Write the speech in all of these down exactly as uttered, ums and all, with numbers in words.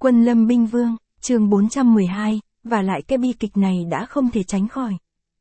Quân Lâm Binh Vương, chương bốn trăm mười hai, và lại cái bi kịch này đã không thể tránh khỏi.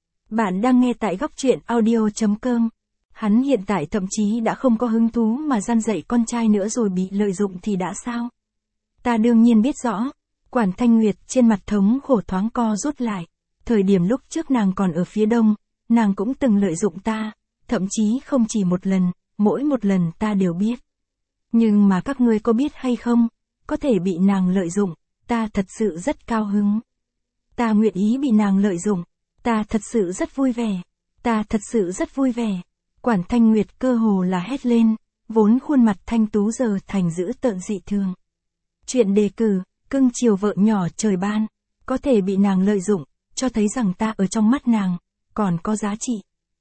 Bạn đang nghe tại góc truyện audio chấm com. Hắn hiện tại thậm chí đã không có hứng thú mà gian dạy con trai nữa rồi bị lợi dụng thì đã sao? Ta đương nhiên biết rõ. Quản Thanh Nguyệt trên mặt thống khổ thoáng co rút lại. Thời điểm lúc trước nàng còn ở phía đông, nàng cũng từng lợi dụng ta, thậm chí không chỉ một lần, mỗi một lần ta đều biết. Nhưng mà các ngươi có biết hay không, có thể bị nàng lợi dụng, ta thật sự rất cao hứng. Ta nguyện ý bị nàng lợi dụng, ta thật sự rất vui vẻ, ta thật sự rất vui vẻ. Quản Thanh Nguyệt cơ hồ là hét lên, vốn khuôn mặt thanh tú giờ thành dữ tợn dị thường. Chuyện đề cử, cưng chiều vợ nhỏ trời ban, có thể bị nàng lợi dụng, cho thấy rằng ta ở trong mắt nàng, còn có giá trị.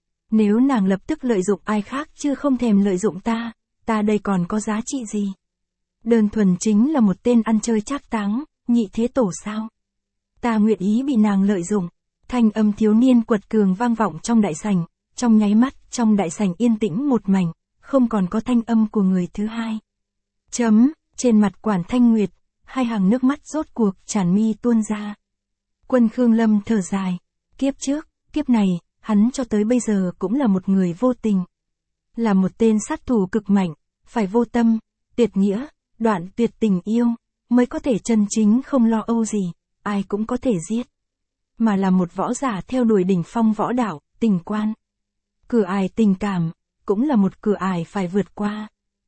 Nếu nàng lập tức lợi dụng ai khác chứ không thèm lợi dụng ta, ta đây còn có giá trị gì? Đơn thuần chính là một tên ăn chơi trác táng, nhị thế tổ sao? Ta nguyện ý bị nàng lợi dụng. Thanh âm thiếu niên quật cường vang vọng trong đại sảnh, trong nháy mắt, trong đại sảnh yên tĩnh một mảnh, không còn có thanh âm của người thứ hai. Chấm, trên mặt Quản Thanh Nguyệt, hai hàng nước mắt rốt cuộc tràn mi tuôn ra. Quân Khương Lâm thở dài, kiếp trước, kiếp này, hắn cho tới bây giờ cũng là một người vô tình. Là một tên sát thủ cực mạnh, phải vô tâm, tuyệt nghĩa, đoạn tuyệt tình yêu, mới có thể chân chính không lo âu gì, ai cũng có thể giết. Mà là một võ giả theo đuổi đỉnh phong võ đạo, tình quan. Cửa ải tình cảm, cũng là một cửa ải phải vượt qua.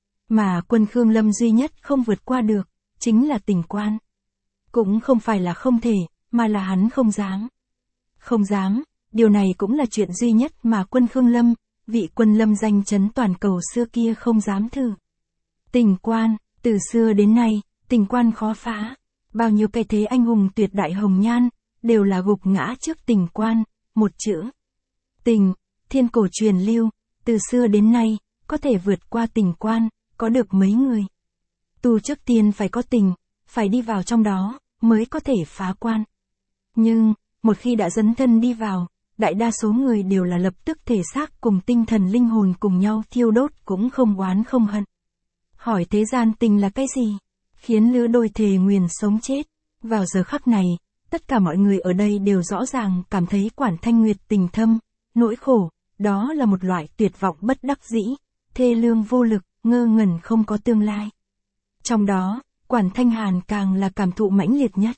Mà Quân Khương Lâm duy nhất không vượt qua được, chính là tình quan. Cũng không phải là không thể, mà là hắn không dám. Không dám, điều này cũng là chuyện duy nhất mà Quân Khương Lâm, vị quân lâm danh chấn toàn cầu xưa kia không dám thử. Tình quan, từ xưa đến nay, tình quan khó phá. Bao nhiêu cái thế anh hùng tuyệt đại hồng nhan, đều là gục ngã trước tình quan, một chữ. Tình, thiên cổ truyền lưu, từ xưa đến nay, có thể vượt qua tình quan, có được mấy người. Tu trước tiên phải có tình, phải đi vào trong đó, mới có thể phá quan. Nhưng, một khi đã dấn thân đi vào, đại đa số người đều là lập tức thể xác cùng tinh thần linh hồn cùng nhau thiêu đốt cũng không oán không hận. Hỏi thế gian tình là cái gì? Khiến lứa đôi thề nguyền sống chết. Vào giờ khắc này, tất cả mọi người ở đây đều rõ ràng cảm thấy Quản Thanh Nguyệt tình thâm, nỗi khổ, đó là một loại tuyệt vọng bất đắc dĩ, thê lương vô lực, ngơ ngẩn không có tương lai. Trong đó, Quản Thanh Hàn càng là cảm thụ mãnh liệt nhất.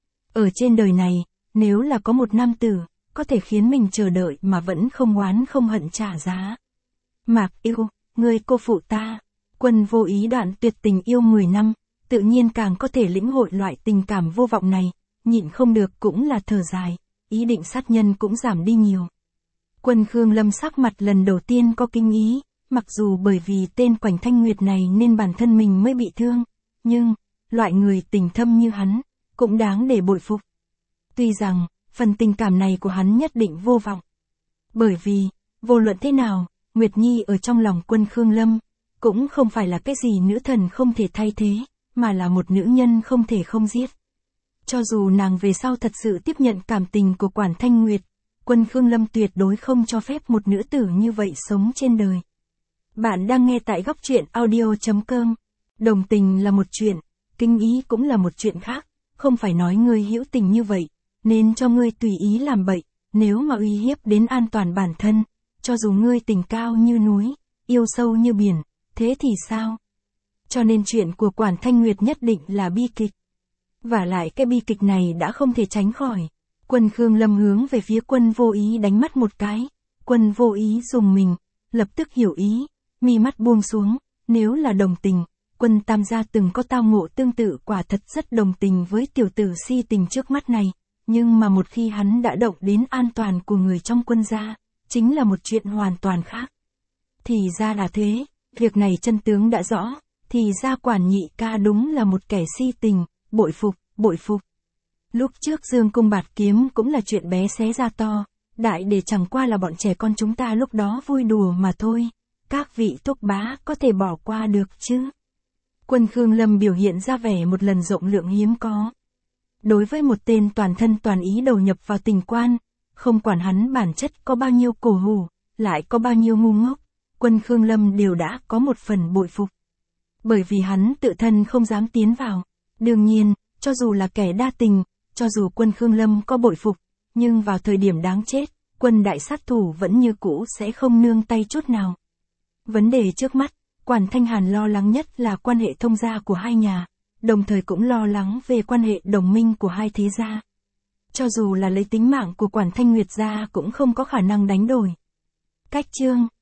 Ở trên đời này, nếu là có một nam tử, có thể khiến mình chờ đợi mà vẫn không oán không hận trả giá. Mạc yêu, ngươi cô phụ ta. Quân vô ý đoạn tuyệt tình yêu mười năm, tự nhiên càng có thể lĩnh hội loại tình cảm vô vọng này, nhịn không được cũng là thở dài, ý định sát nhân cũng giảm đi nhiều. Quân Khương Lâm sắc mặt lần đầu tiên có kinh ý, mặc dù bởi vì tên Quản Thanh Nguyệt này nên bản thân mình mới bị thương, nhưng, loại người tình thâm như hắn, cũng đáng để bội phục. Tuy rằng, phần tình cảm này của hắn nhất định vô vọng. Bởi vì, vô luận thế nào, Nguyệt Nhi ở trong lòng Quân Khương Lâm, cũng không phải là cái gì nữ thần không thể thay thế, mà là một nữ nhân không thể không giết. Cho dù nàng về sau thật sự tiếp nhận cảm tình của Quản Thanh Nguyệt, Quân Khương Lâm tuyệt đối không cho phép một nữ tử như vậy sống trên đời. Bạn đang nghe tại góc truyện audio chấm com. Đồng tình là một chuyện, kinh ý cũng là một chuyện khác, không phải nói ngươi hữu tình như vậy, nên cho ngươi tùy ý làm bậy, nếu mà uy hiếp đến an toàn bản thân, cho dù ngươi tình cao như núi, yêu sâu như biển, thế thì sao? Cho nên chuyện của Quản Thanh Nguyệt nhất định là bi kịch. Và lại cái bi kịch này đã không thể tránh khỏi. Quân Khương Lâm hướng về phía Quân vô ý đánh mắt một cái. Quân vô ý dùng mình, lập tức hiểu ý, mi mắt buông xuống, nếu là đồng tình, Quân tam gia từng có tao ngộ tương tự quả thật rất đồng tình với tiểu tử si tình trước mắt này. Nhưng mà một khi hắn đã động đến an toàn của người trong Quân gia, chính là một chuyện hoàn toàn khác. Thì ra là thế, việc này chân tướng đã rõ, thì ra Quản nhị ca đúng là một kẻ si tình, bội phục, bội phục. Lúc trước Dương Cung Bạt Kiếm cũng là chuyện bé xé ra to, đại để chẳng qua là bọn trẻ con chúng ta lúc đó vui đùa mà thôi, các vị thúc bá có thể bỏ qua được chứ. Quân Khương Lâm biểu hiện ra vẻ một lần rộng lượng hiếm có. Đối với một tên toàn thân toàn ý đầu nhập vào tình quan, không quản hắn bản chất có bao nhiêu cổ hủ, lại có bao nhiêu ngu ngốc, Quân Khương Lâm đều đã có một phần bội phục. Bởi vì hắn tự thân không dám tiến vào. Đương nhiên, Cho dù là kẻ đa tình, cho dù quân Khương Lâm có bội phục, nhưng vào thời điểm đáng chết, quân đại sát thủ vẫn như cũ sẽ không nương tay chút nào. Vấn đề trước mắt, Quản Thanh Hàn lo lắng nhất là quan hệ thông gia của hai nhà, đồng thời cũng lo lắng về quan hệ đồng minh của hai thế gia. Cho dù là lấy tính mạng của Quản Thanh Nguyệt gia cũng không có khả năng đánh đổi. Cách chương